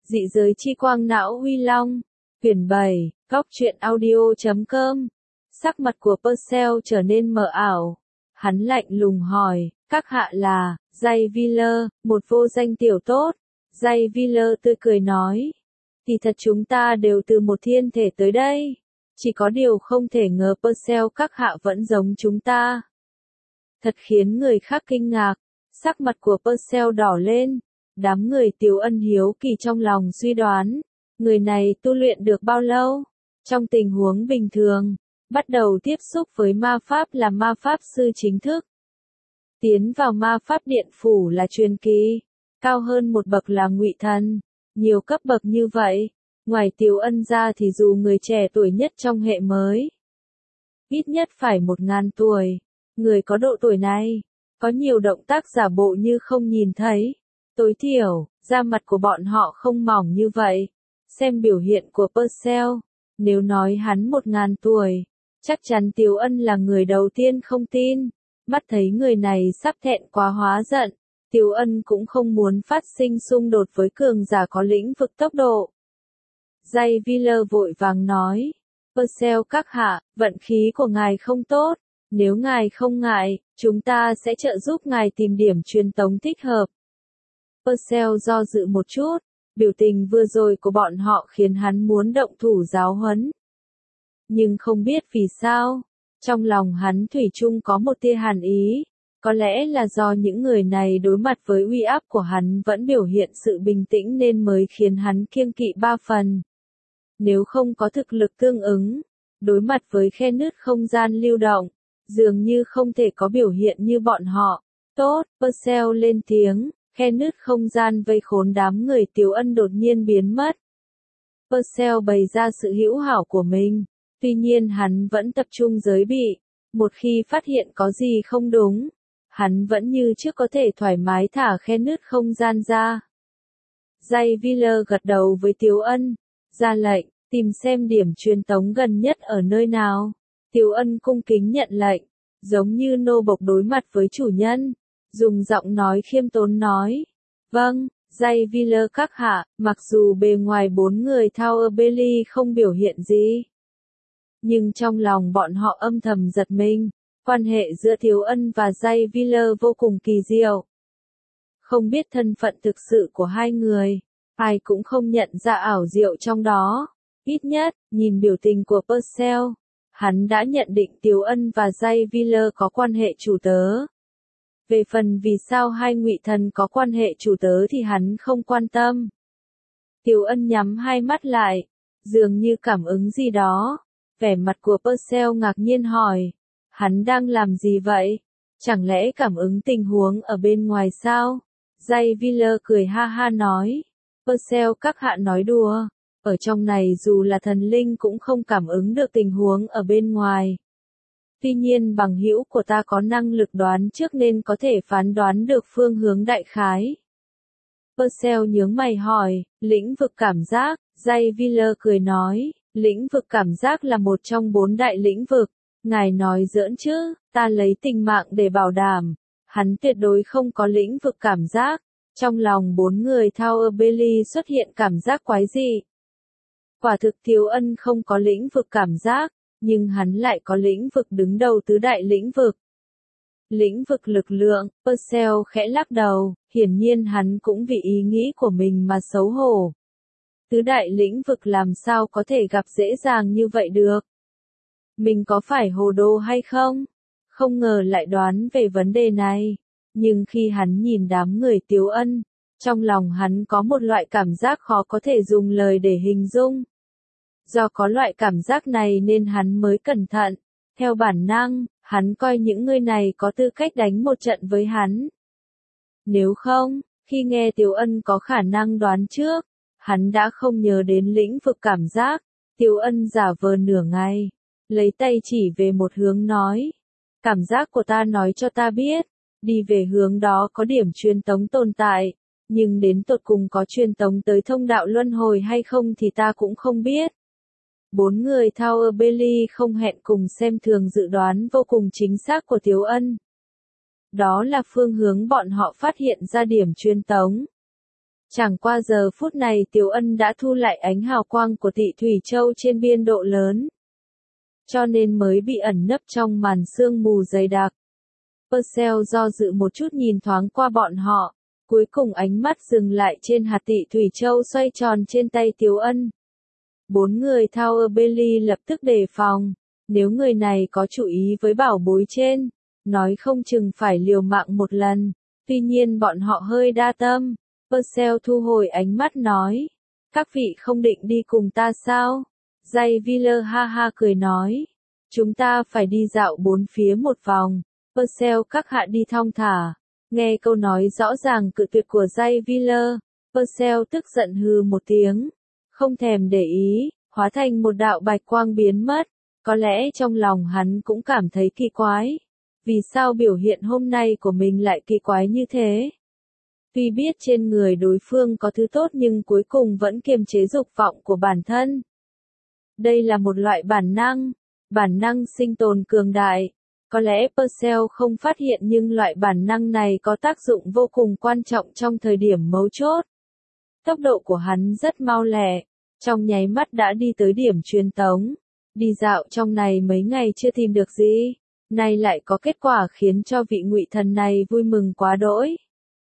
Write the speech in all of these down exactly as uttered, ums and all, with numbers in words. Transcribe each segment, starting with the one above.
Dị giới chi quang não Huy Long. Quyển bảy, góc truyện audio.com. Sắc mặt của Purcell trở nên mờ ảo. Hắn lạnh lùng hỏi, các hạ là, Jay Wheeler, một vô danh tiểu tốt. Jay Wheeler tươi cười nói, thì thật chúng ta đều từ một thiên thể tới đây. Chỉ có điều không thể ngờ Purcell các hạ vẫn giống chúng ta. Thật khiến người khác kinh ngạc. Sắc mặt của Purcell đỏ lên. Đám người Tiếu Ân hiếu kỳ trong lòng suy đoán, người này tu luyện được bao lâu? Trong tình huống bình thường, bắt đầu tiếp xúc với ma pháp là ma pháp sư chính thức. Tiến vào ma pháp điện phủ là truyền kỳ, cao hơn một bậc là ngụy thần, nhiều cấp bậc như vậy. Ngoài Tiếu Ân ra thì dù người trẻ tuổi nhất trong hệ mới, ít nhất phải một ngàn tuổi. Người có độ tuổi này, có nhiều động tác giả bộ như không nhìn thấy. Tối thiểu, da mặt của bọn họ không mỏng như vậy. Xem biểu hiện của Purcell, nếu nói hắn một ngàn tuổi, chắc chắn Tiếu Ân là người đầu tiên không tin. Mắt thấy người này sắp thẹn quá hóa giận, Tiếu Ân cũng không muốn phát sinh xung đột với cường giả có lĩnh vực tốc độ. Jay Wheeler vội vàng nói, Purcell các hạ, vận khí của ngài không tốt. Nếu ngài không ngại, chúng ta sẽ trợ giúp ngài tìm điểm truyền tống thích hợp. Purcell do dự một chút, biểu tình vừa rồi của bọn họ khiến hắn muốn động thủ giáo huấn. Nhưng không biết vì sao, trong lòng hắn thủy chung có một tia hàn ý, có lẽ là do những người này đối mặt với uy áp của hắn vẫn biểu hiện sự bình tĩnh nên mới khiến hắn kiêng kỵ ba phần. Nếu không có thực lực tương ứng, đối mặt với khe nứt không gian lưu động, dường như không thể có biểu hiện như bọn họ. Tốt, Purcell lên tiếng. Khe nứt không gian vây khốn đám người Tiếu Ân đột nhiên biến mất. Purcell bày ra sự hữu hảo của mình, tuy nhiên hắn vẫn tập trung giới bị. Một khi phát hiện có gì không đúng, hắn vẫn như trước có thể thoải mái thả khe nứt không gian ra. Jay Wheeler gật đầu với Tiếu Ân, ra lệnh, tìm xem điểm truyền tống gần nhất ở nơi nào. Tiếu Ân cung kính nhận lệnh, giống như nô bộc đối mặt với chủ nhân. Dùng giọng nói khiêm tốn nói, vâng, Jay Wheeler các hạ, mặc dù bề ngoài bốn người Tower Bailey không biểu hiện gì, nhưng trong lòng bọn họ âm thầm giật mình, quan hệ giữa Tiếu Ân và Jay Wheeler vô cùng kỳ diệu. Không biết thân phận thực sự của hai người, ai cũng không nhận ra ảo diệu trong đó, ít nhất, nhìn biểu tình của Purcell, hắn đã nhận định Tiếu Ân và Jay Wheeler có quan hệ chủ tớ. Về phần vì sao hai ngụy thần có quan hệ chủ tớ thì hắn không quan tâm. Tiếu Ân nhắm hai mắt lại, dường như cảm ứng gì đó. Vẻ mặt của Purcell ngạc nhiên hỏi, hắn đang làm gì vậy? Chẳng lẽ cảm ứng tình huống ở bên ngoài sao? Jay Wheeler cười ha ha nói, Purcell các hạ nói đùa, ở trong này dù là thần linh cũng không cảm ứng được tình huống ở bên ngoài. Tuy nhiên bằng hữu của ta có năng lực đoán trước nên có thể phán đoán được phương hướng đại khái. Purcell nhướng mày hỏi, lĩnh vực cảm giác, Jay Wheeler cười nói, lĩnh vực cảm giác là một trong bốn đại lĩnh vực. Ngài nói giỡn chứ, ta lấy tình mạng để bảo đảm, hắn tuyệt đối không có lĩnh vực cảm giác. Trong lòng bốn người Tower Bailey xuất hiện cảm giác quái dị. Quả thực Tiếu Ân không có lĩnh vực cảm giác, nhưng hắn lại có lĩnh vực đứng đầu tứ đại lĩnh vực. Lĩnh vực lực lượng, Purcell khẽ lắc đầu, hiển nhiên hắn cũng vì ý nghĩ của mình mà xấu hổ. Tứ đại lĩnh vực làm sao có thể gặp dễ dàng như vậy được? Mình có phải hồ đồ hay không? Không ngờ lại đoán về vấn đề này. Nhưng khi hắn nhìn đám người Tiếu Ân, trong lòng hắn có một loại cảm giác khó có thể dùng lời để hình dung. Do có loại cảm giác này nên hắn mới cẩn thận. Theo bản năng, hắn coi những người này có tư cách đánh một trận với hắn. Nếu không, khi nghe Tiếu Ân có khả năng đoán trước, hắn đã không nhớ đến lĩnh vực cảm giác. Tiếu Ân giả vờ nửa ngày, lấy tay chỉ về một hướng nói. Cảm giác của ta nói cho ta biết, đi về hướng đó có điểm truyền tống tồn tại, nhưng đến tột cùng có truyền tống tới thông đạo luân hồi hay không thì ta cũng không biết. Bốn người Tower Bailey không hẹn cùng xem thường dự đoán vô cùng chính xác của Tiếu Ân. Đó là phương hướng bọn họ phát hiện ra điểm truyền tống. Chẳng qua giờ phút này Tiểu Ân đã thu lại ánh hào quang của Tị Thủy Châu trên biên độ lớn, cho nên mới bị ẩn nấp trong màn sương mù dày đặc. Purcell do dự một chút nhìn thoáng qua bọn họ, cuối cùng ánh mắt dừng lại trên hạt Tị Thủy Châu xoay tròn trên tay Tiểu Ân. Bốn người Tower Bailey lập tức đề phòng, nếu người này có chú ý với bảo bối trên, nói không chừng phải liều mạng một lần. Tuy nhiên bọn họ hơi đa tâm. Purcell thu hồi ánh mắt nói, các vị không định đi cùng ta sao? Jay Wheeler ha ha cười nói, chúng ta phải đi dạo bốn phía một vòng. Purcell các hạ đi thong thả. Nghe câu nói rõ ràng cự tuyệt của Jay Wheeler, Purcell tức giận hừ một tiếng, không thèm để ý, hóa thành một đạo bạch quang biến mất. Có lẽ trong lòng hắn cũng cảm thấy kỳ quái. Vì sao biểu hiện hôm nay của mình lại kỳ quái như thế? Tuy biết trên người đối phương có thứ tốt nhưng cuối cùng vẫn kiềm chế dục vọng của bản thân. Đây là một loại bản năng, bản năng sinh tồn cường đại. Có lẽ Purcell không phát hiện nhưng loại bản năng này có tác dụng vô cùng quan trọng trong thời điểm mấu chốt. Tốc độ của hắn rất mau lẹ, trong nháy mắt đã đi tới điểm truyền tống. Đi dạo trong này mấy ngày chưa tìm được gì, nay lại có kết quả khiến cho vị ngụy thần này vui mừng quá đỗi.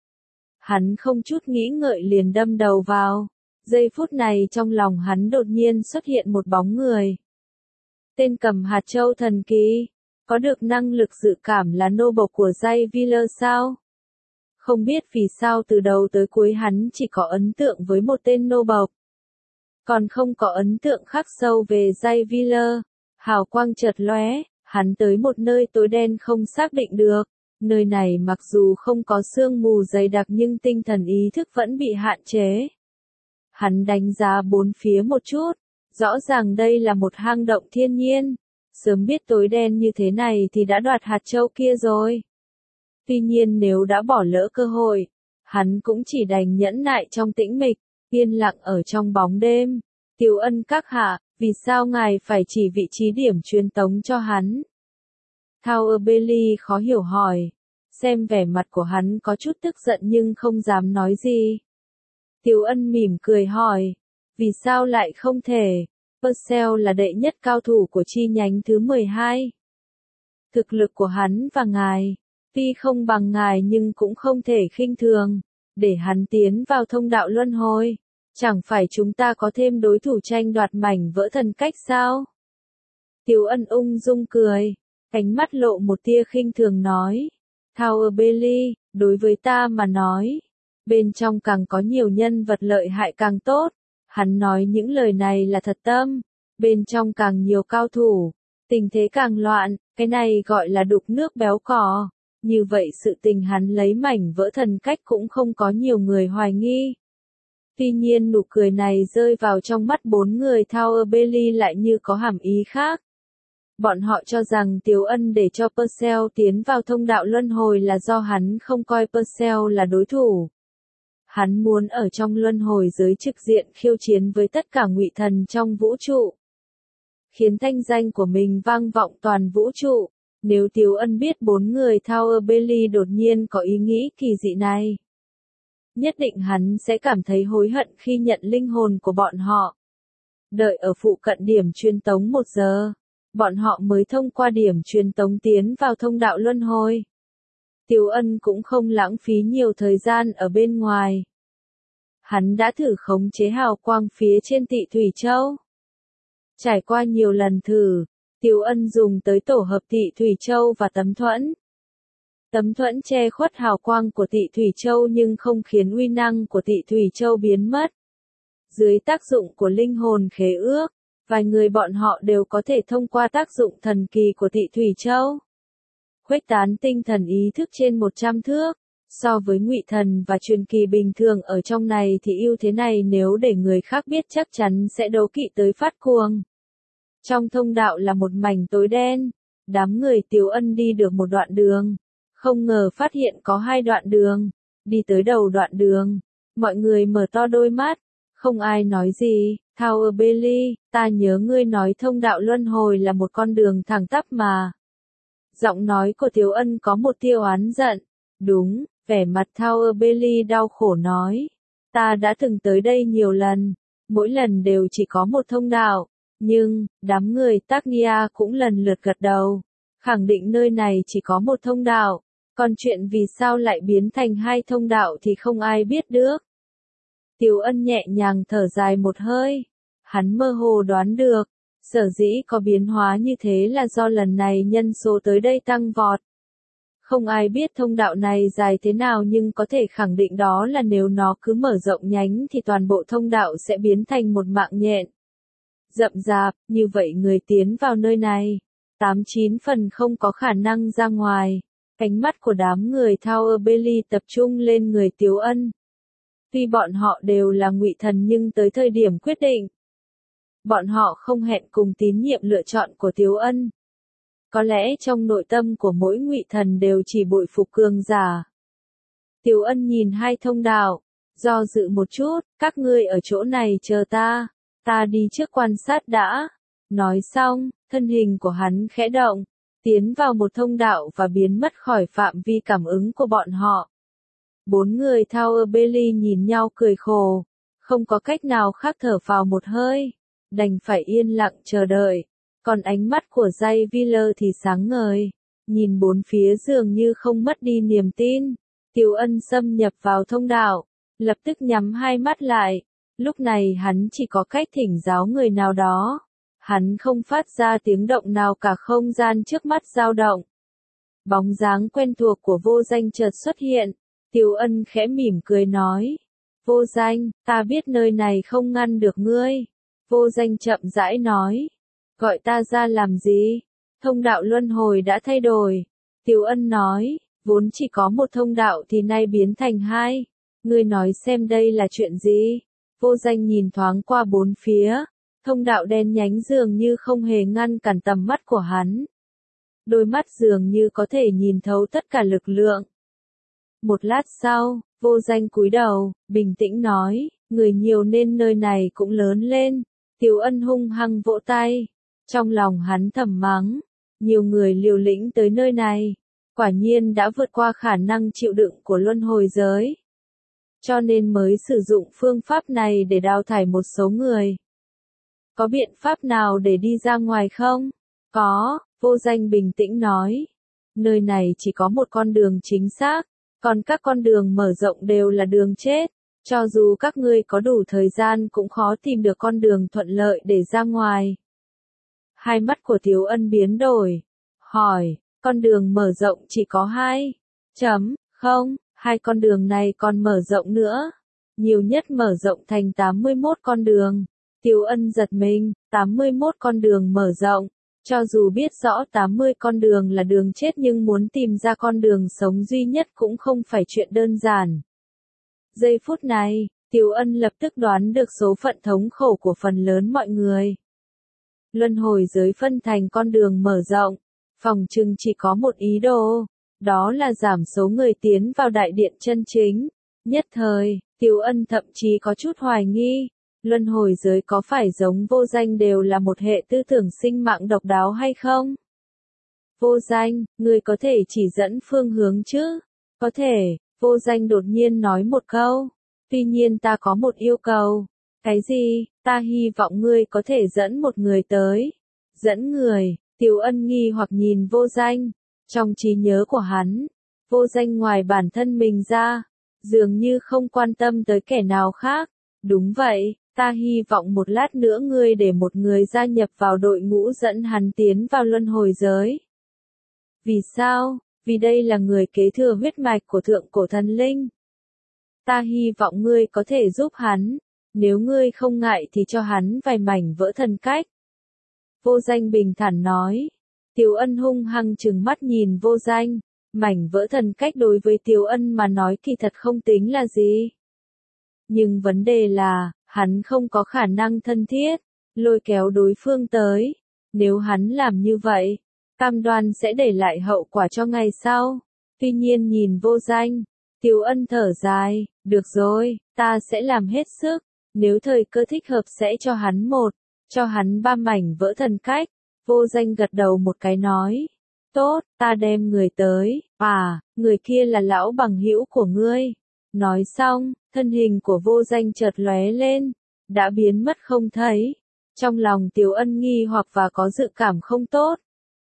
Hắn không chút nghĩ ngợi liền đâm đầu vào. Giây phút này trong lòng hắn đột nhiên xuất hiện một bóng người. Tên cầm hạt châu thần kỳ, có được năng lực dự cảm là nô bộc của Jay Wheeler sao? Không biết vì sao từ đầu tới cuối hắn chỉ có ấn tượng với một tên nô bộc. Còn không có ấn tượng khắc sâu về Jay Wheeler. Hào quang chợt lóe, hắn tới một nơi tối đen không xác định được. Nơi này mặc dù không có sương mù dày đặc nhưng tinh thần ý thức vẫn bị hạn chế. Hắn đánh giá bốn phía một chút, rõ ràng đây là một hang động thiên nhiên. Sớm biết tối đen như thế này thì đã đoạt hạt châu kia rồi. Tuy nhiên nếu đã bỏ lỡ cơ hội, hắn cũng chỉ đành nhẫn nại trong tĩnh mịch, yên lặng ở trong bóng đêm. Tiểu Ân các hạ, vì sao ngài phải chỉ vị trí điểm truyền tống cho hắn? Tower Bailey khó hiểu hỏi, xem vẻ mặt của hắn có chút tức giận nhưng không dám nói gì. Tiểu Ân mỉm cười hỏi, vì sao lại không thể? Purcell là đệ nhất cao thủ của chi nhánh thứ mười hai. Thực lực của hắn và ngài, tuy không bằng ngài nhưng cũng không thể khinh thường, để hắn tiến vào thông đạo luân hồi. Chẳng phải chúng ta có thêm đối thủ tranh đoạt mảnh vỡ thần cách sao? Tiểu Ân ung dung cười, ánh mắt lộ một tia khinh thường nói. Tower Bailey, đối với ta mà nói, bên trong càng có nhiều nhân vật lợi hại càng tốt. Hắn nói những lời này là thật tâm, bên trong càng nhiều cao thủ, tình thế càng loạn, cái này gọi là đục nước béo cò. Như vậy sự tình hắn lấy mảnh vỡ thần cách cũng không có nhiều người hoài nghi. Tuy nhiên nụ cười này rơi vào trong mắt bốn người Tower Bailey lại như có hàm ý khác. Bọn họ cho rằng Tiểu Ân để cho Purcell tiến vào thông đạo luân hồi là do hắn không coi Purcell là đối thủ. Hắn muốn ở trong luân hồi giới trực diện khiêu chiến với tất cả ngụy thần trong vũ trụ, khiến thanh danh của mình vang vọng toàn vũ trụ. Nếu Tiểu Ân biết bốn người Tower Bailey đột nhiên có ý nghĩ kỳ dị này, nhất định hắn sẽ cảm thấy hối hận khi nhận linh hồn của bọn họ. Đợi ở phụ cận điểm truyền tống một giờ, bọn họ mới thông qua điểm truyền tống tiến vào thông đạo luân hồi. Tiểu Ân cũng không lãng phí nhiều thời gian ở bên ngoài. Hắn đã thử khống chế hào quang phía trên Tị Thủy Châu. Trải qua nhiều lần thử, Tiểu Ân dùng tới tổ hợp Tị Thủy Châu và tấm thuẫn. Tấm thuẫn che khuất hào quang của Tị Thủy Châu nhưng không khiến uy năng của Tị Thủy Châu biến mất. Dưới tác dụng của linh hồn khế ước, vài người bọn họ đều có thể thông qua tác dụng thần kỳ của Tị Thủy Châu khuếch tán tinh thần ý thức trên một trăm thước. So với ngụy thần và truyền kỳ bình thường ở trong này thì ưu thế này nếu để người khác biết chắc chắn sẽ đấu kỵ tới phát cuồng. Trong thông đạo là một mảnh tối đen, đám người Tiểu Ân đi được một đoạn đường, không ngờ phát hiện có hai đoạn đường. Đi tới đầu đoạn đường, mọi người mở to đôi mắt, không ai nói gì. Tower Bailey, ta nhớ ngươi nói thông đạo luân hồi là một con đường thẳng tắp mà. Giọng nói của Tiểu Ân có một tia oán giận. Đúng, vẻ mặt Tower Bailey đau khổ nói. Ta đã từng tới đây nhiều lần, mỗi lần đều chỉ có một thông đạo, nhưng, đám người Tagnia cũng lần lượt gật đầu, khẳng định nơi này chỉ có một thông đạo, còn chuyện vì sao lại biến thành hai thông đạo thì không ai biết được. Tiếu Ân nhẹ nhàng thở dài một hơi, hắn mơ hồ đoán được, sở dĩ có biến hóa như thế là do lần này nhân số tới đây tăng vọt. Không ai biết thông đạo này dài thế nào nhưng có thể khẳng định đó là nếu nó cứ mở rộng nhánh thì toàn bộ thông đạo sẽ biến thành một mạng nhện. Rậm rạp, như vậy người tiến vào nơi này, tám chín phần không có khả năng ra ngoài. Ánh mắt của đám người Tower Bailey tập trung lên người Tiếu Ân. Tuy bọn họ đều là ngụy thần nhưng tới thời điểm quyết định, bọn họ không hẹn cùng tín nhiệm lựa chọn của Tiếu Ân. Có lẽ trong nội tâm của mỗi ngụy thần đều chỉ bội phục cường giả. Tiếu Ân nhìn hai thông đạo, do dự một chút, các ngươi ở chỗ này chờ ta, ta đi trước quan sát đã. Nói xong, thân hình của hắn khẽ động, tiến vào một thông đạo và biến mất khỏi phạm vi cảm ứng của bọn họ. Bốn người Tower Bailey nhìn nhau cười khổ, không có cách nào khác thở phào một hơi, đành phải yên lặng chờ đợi. Còn ánh mắt của Jay Wheeler thì sáng ngời, nhìn bốn phía dường như không mất đi niềm tin. Tiếu Ân xâm nhập vào thông đạo, lập tức nhắm hai mắt lại. Lúc này hắn chỉ có cách thỉnh giáo người nào đó. Hắn không phát ra tiếng động nào cả, không gian trước mắt dao động. Bóng dáng quen thuộc của Vô Danh chợt xuất hiện. Tiếu Ân khẽ mỉm cười nói. Vô Danh, ta biết nơi này không ngăn được ngươi. Vô Danh chậm rãi nói. Gọi ta ra làm gì? Thông đạo luân hồi đã thay đổi. Tiếu Ân nói, vốn chỉ có một thông đạo thì nay biến thành hai. Ngươi nói xem đây là chuyện gì? Vô Danh nhìn thoáng qua bốn phía. Thông đạo đen nhánh dường như không hề ngăn cản tầm mắt của hắn. Đôi mắt dường như có thể nhìn thấu tất cả lực lượng. Một lát sau, Vô Danh cúi đầu, bình tĩnh nói, người nhiều nên nơi này cũng lớn lên. Tiếu Ân hung hăng vỗ tay. Trong lòng hắn thầm mắng, nhiều người liều lĩnh tới nơi này, quả nhiên đã vượt qua khả năng chịu đựng của luân hồi giới. Cho nên mới sử dụng phương pháp này để đào thải một số người. Có biện pháp nào để đi ra ngoài không? Có, Vô Danh bình tĩnh nói. Nơi này chỉ có một con đường chính xác, còn các con đường mở rộng đều là đường chết. Cho dù các ngươi có đủ thời gian cũng khó tìm được con đường thuận lợi để ra ngoài. Hai mắt của Tiếu Ân biến đổi. Hỏi, con đường mở rộng chỉ có hai. Chấm, không, hai con đường này còn mở rộng nữa. Nhiều nhất mở rộng thành tám mươi mốt con đường. Tiếu Ân giật mình, tám mươi mốt con đường mở rộng. Cho dù biết rõ tám mươi con đường là đường chết nhưng muốn tìm ra con đường sống duy nhất cũng không phải chuyện đơn giản. Giây phút này, Tiếu Ân lập tức đoán được số phận thống khổ của phần lớn mọi người. Luân hồi giới phân thành con đường mở rộng, phòng trừng chỉ có một ý đồ, đó là giảm số người tiến vào đại điện chân chính. Nhất thời, Tiếu Ân thậm chí có chút hoài nghi, luân hồi giới có phải giống Vô Danh đều là một hệ tư tưởng sinh mạng độc đáo hay không? Vô Danh, người có thể chỉ dẫn phương hướng chứ? Có thể, Vô Danh đột nhiên nói một câu. Tuy nhiên ta có một yêu cầu. Cái gì? Ta hy vọng ngươi có thể dẫn một người tới. Dẫn người, Tiếu Ân nghi hoặc nhìn Vô Danh. Trong trí nhớ của hắn, Vô Danh ngoài bản thân mình ra, dường như không quan tâm tới kẻ nào khác. Đúng vậy, ta hy vọng một lát nữa ngươi để một người gia nhập vào đội ngũ dẫn hắn tiến vào luân hồi giới. Vì sao? Vì đây là người kế thừa huyết mạch của thượng cổ thần linh. Ta hy vọng ngươi có thể giúp hắn, nếu ngươi không ngại thì cho hắn vài mảnh vỡ thần cách. Vô Danh bình thản nói. Tiếu Ân hung hăng trừng mắt nhìn Vô Danh, mảnh vỡ thần cách đối với Tiếu Ân mà nói kỳ thật không tính là gì. Nhưng vấn đề là, hắn không có khả năng thân thiết, lôi kéo đối phương tới. Nếu hắn làm như vậy, cam đoan sẽ để lại hậu quả cho ngày sau. Tuy nhiên nhìn Vô Danh, Tiếu Ân thở dài, được rồi, ta sẽ làm hết sức, nếu thời cơ thích hợp sẽ cho hắn một, cho hắn ba mảnh vỡ thần cách. Vô Danh gật đầu một cái nói, tốt, ta đem người tới, à, người kia là lão bằng hữu của ngươi. Nói xong, thân hình của Vô Danh chợt lóe lên, đã biến mất không thấy. Trong lòng Tiếu Ân nghi hoặc và có dự cảm không tốt.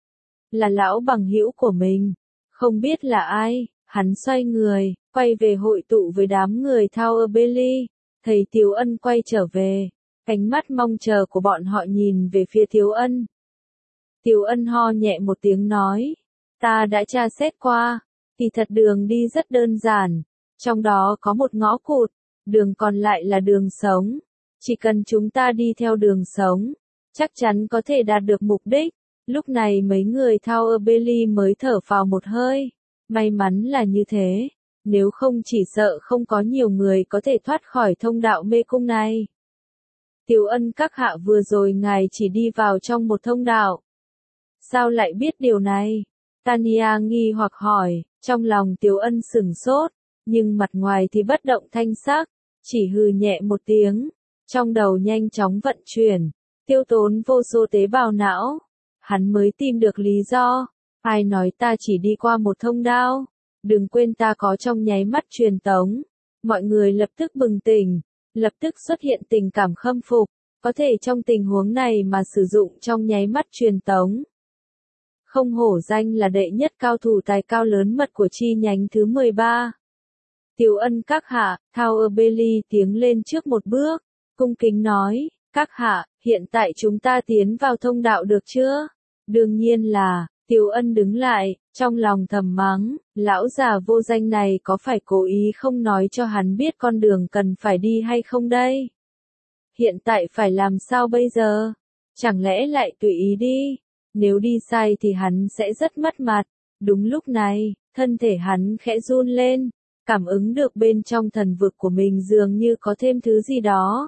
Là lão bằng hữu của mình, không biết là ai, hắn xoay người, quay về hội tụ với đám người Tower Bailey, thấy Tiếu Ân quay trở về, ánh mắt mong chờ của bọn họ nhìn về phía Tiếu Ân. Tiếu Ân ho nhẹ một tiếng nói, ta đã tra xét qua, thì thật đường đi rất đơn giản, trong đó có một ngõ cụt, đường còn lại là đường sống, chỉ cần chúng ta đi theo đường sống, chắc chắn có thể đạt được mục đích. Lúc này mấy người Tower Bailey mới thở phào một hơi, may mắn là như thế, nếu không chỉ sợ không có nhiều người có thể thoát khỏi thông đạo mê cung này. Tiếu Ân các hạ vừa rồi ngài chỉ đi vào trong một thông đạo. Sao lại biết điều này? Tanya nghi hoặc hỏi, trong lòng Tiếu Ân sửng sốt, nhưng mặt ngoài thì bất động thanh sắc, chỉ hừ nhẹ một tiếng, trong đầu nhanh chóng vận chuyển, tiêu tốn vô số tế bào não. Hắn mới tìm được lý do, ai nói ta chỉ đi qua một thông đạo, đừng quên ta có trong nháy mắt truyền tống. Mọi người lập tức bừng tỉnh, lập tức xuất hiện tình cảm khâm phục, có thể trong tình huống này mà sử dụng trong nháy mắt truyền tống. Không hổ danh là đệ nhất cao thủ tài cao lớn mật của chi nhánh thứ mười ba. Tiếu Ân các hạ, Tower Bailey tiến lên trước một bước, cung kính nói, các hạ, hiện tại chúng ta tiến vào thông đạo được chưa? Đương nhiên là, Tiếu Ân đứng lại, trong lòng thầm mắng, lão già Vô Danh này có phải cố ý không nói cho hắn biết con đường cần phải đi hay không đây? Hiện tại phải làm sao bây giờ? Chẳng lẽ lại tùy ý đi? Nếu đi sai thì hắn sẽ rất mất mặt. Đúng lúc này, thân thể hắn khẽ run lên, cảm ứng được bên trong thần vực của mình dường như có thêm thứ gì đó.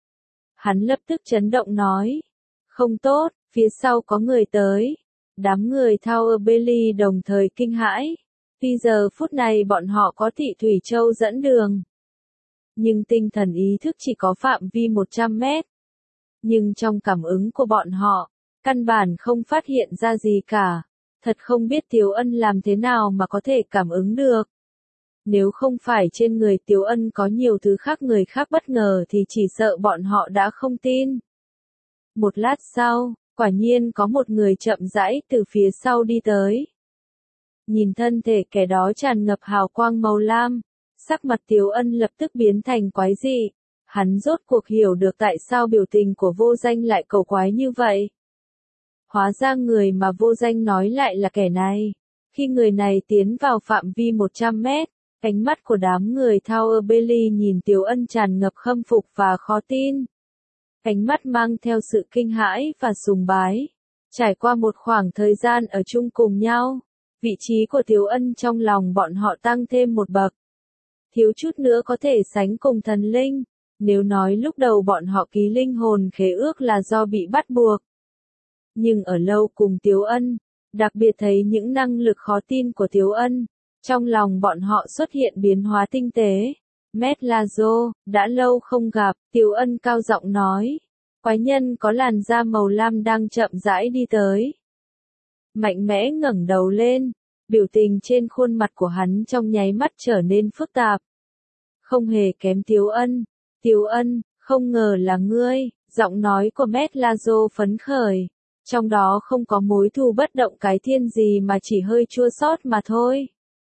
Hắn lập tức chấn động nói, không tốt, phía sau có người tới. Đám người Tower Bailey đồng thời kinh hãi, vì giờ phút này bọn họ có Thị Thủy Châu dẫn đường. Nhưng tinh thần ý thức chỉ có phạm vi một trăm mét. Nhưng trong cảm ứng của bọn họ, căn bản không phát hiện ra gì cả. Thật không biết Tiếu Ân làm thế nào mà có thể cảm ứng được. Nếu không phải trên người Tiếu Ân có nhiều thứ khác người khác bất ngờ thì chỉ sợ bọn họ đã không tin. Một lát sau, quả nhiên có một người chậm rãi từ phía sau đi tới. Nhìn thân thể kẻ đó tràn ngập hào quang màu lam, sắc mặt Tiếu Ân lập tức biến thành quái dị. Hắn rốt cuộc hiểu được tại sao biểu tình của Vô Danh lại cầu quái như vậy. Hóa ra người mà Vô Danh nói lại là kẻ này. Khi người này tiến vào phạm vi một trăm mét, ánh mắt của đám người Tower Bailey nhìn Tiếu Ân tràn ngập khâm phục và khó tin. Ánh mắt mang theo sự kinh hãi và sùng bái. Trải qua một khoảng thời gian ở chung cùng nhau, vị trí của Tiếu Ân trong lòng bọn họ tăng thêm một bậc. Thiếu chút nữa có thể sánh cùng thần linh, nếu nói lúc đầu bọn họ ký linh hồn khế ước là do bị bắt buộc. Nhưng ở lâu cùng Tiếu Ân, đặc biệt thấy những năng lực khó tin của Tiếu Ân, trong lòng bọn họ xuất hiện biến hóa tinh tế. Mét Lazo, đã lâu không gặp, Tiếu Ân cao giọng nói. Quái nhân có làn da màu lam đang chậm rãi đi tới. Mạnh mẽ ngẩng đầu lên, biểu tình trên khuôn mặt của hắn trong nháy mắt trở nên phức tạp. Không hề kém Tiếu Ân. Tiếu Ân, không ngờ là ngươi, giọng nói của Mét Lazo phấn khởi. Trong đó không có mối thù bất động cái thiên gì mà chỉ hơi chua xót mà thôi.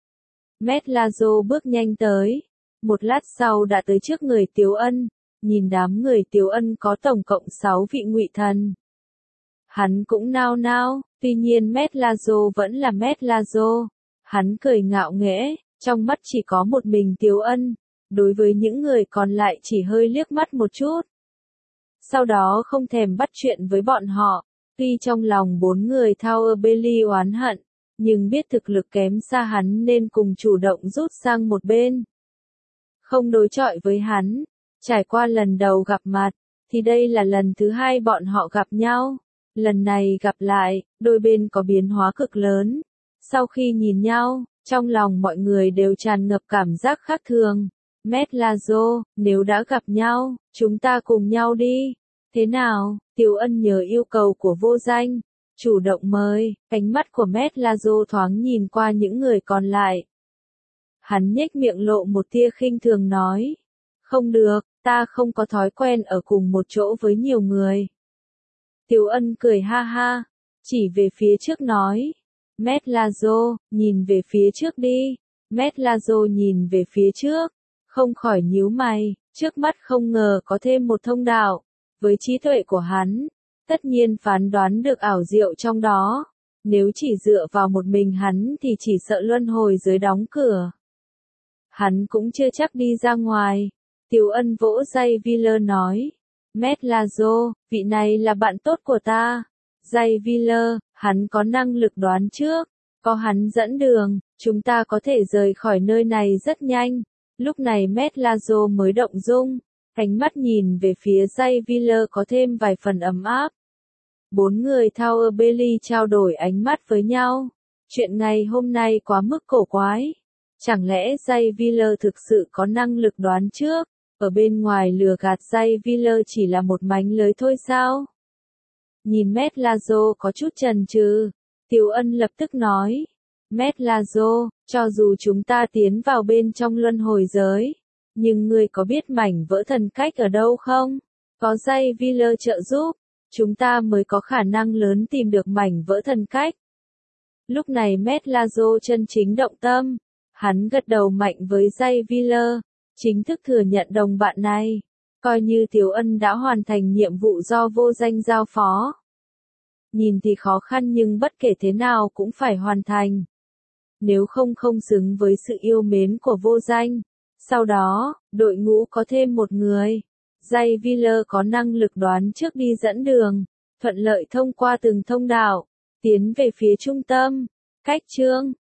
Mét Lazo bước nhanh tới. Một lát sau đã tới trước người Tiếu Ân, nhìn đám người Tiếu Ân có tổng cộng sáu vị ngụy thần. Hắn cũng nao nao, tuy nhiên Mét Lazo vẫn là Mét Lazo. Hắn cười ngạo nghễ, trong mắt chỉ có một mình Tiếu Ân, đối với những người còn lại chỉ hơi liếc mắt một chút. Sau đó không thèm bắt chuyện với bọn họ, tuy trong lòng bốn người Tower Bailey oán hận, nhưng biết thực lực kém xa hắn nên cùng chủ động rút sang một bên. Không đối chọi với hắn, trải qua lần đầu gặp mặt, thì đây là lần thứ hai bọn họ gặp nhau. Lần này gặp lại, đôi bên có biến hóa cực lớn. Sau khi nhìn nhau, trong lòng mọi người đều tràn ngập cảm giác khác thường. Mét Lazo, nếu đã gặp nhau, chúng ta cùng nhau đi. Thế nào? Tiếu Ân nhờ yêu cầu của Vô Danh, chủ động mời. Ánh mắt của Mét Lazo thoáng nhìn qua những người còn lại. Hắn nhếch miệng lộ một tia khinh thường nói. Không được, ta không có thói quen ở cùng một chỗ với nhiều người. Tiểu Ân cười ha ha, chỉ về phía trước nói. Metlazo, nhìn về phía trước đi. Metlazo nhìn về phía trước, không khỏi nhíu mày, trước mắt không ngờ có thêm một thông đạo. Với trí tuệ của hắn, tất nhiên phán đoán được ảo diệu trong đó. Nếu chỉ dựa vào một mình hắn thì chỉ sợ luân hồi giới đóng cửa. Hắn cũng chưa chắc đi ra ngoài. Tiểu Ân vỗ dây Wheeler nói. Metlazo, vị này là bạn tốt của ta. Dây Wheeler, hắn có năng lực đoán trước. Có hắn dẫn đường, chúng ta có thể rời khỏi nơi này rất nhanh. Lúc này Metlazo mới động dung. Ánh mắt nhìn về phía dây Wheeler có thêm vài phần ấm áp. Bốn người Tower Bailey trao đổi ánh mắt với nhau. Chuyện ngày hôm nay quá mức cổ quái. Chẳng lẽ dây Wheeler thực sự có năng lực đoán trước? Ở bên ngoài lừa gạt dây Wheeler chỉ là một mánh lới thôi sao? Nhìn Metlazo có chút chần chừ, Tiểu Ân lập tức nói. Metlazo, cho dù chúng ta tiến vào bên trong luân hồi giới, nhưng ngươi có biết mảnh vỡ thần cách ở đâu không? Có dây Wheeler trợ giúp, chúng ta mới có khả năng lớn tìm được mảnh vỡ thần cách. Lúc này Metlazo chân chính động tâm, hắn gật đầu mạnh với dây Wheeler, chính thức thừa nhận đồng bạn này, coi như Tiểu Ân đã hoàn thành nhiệm vụ do vô danh giao phó. Nhìn thì khó khăn nhưng bất kể thế nào cũng phải hoàn thành. Nếu không không xứng với sự yêu mến của vô danh. Sau đó, đội ngũ có thêm một người. Dây Wheeler có năng lực đoán trước đi dẫn đường, thuận lợi thông qua từng thông đạo, tiến về phía trung tâm. Cách chương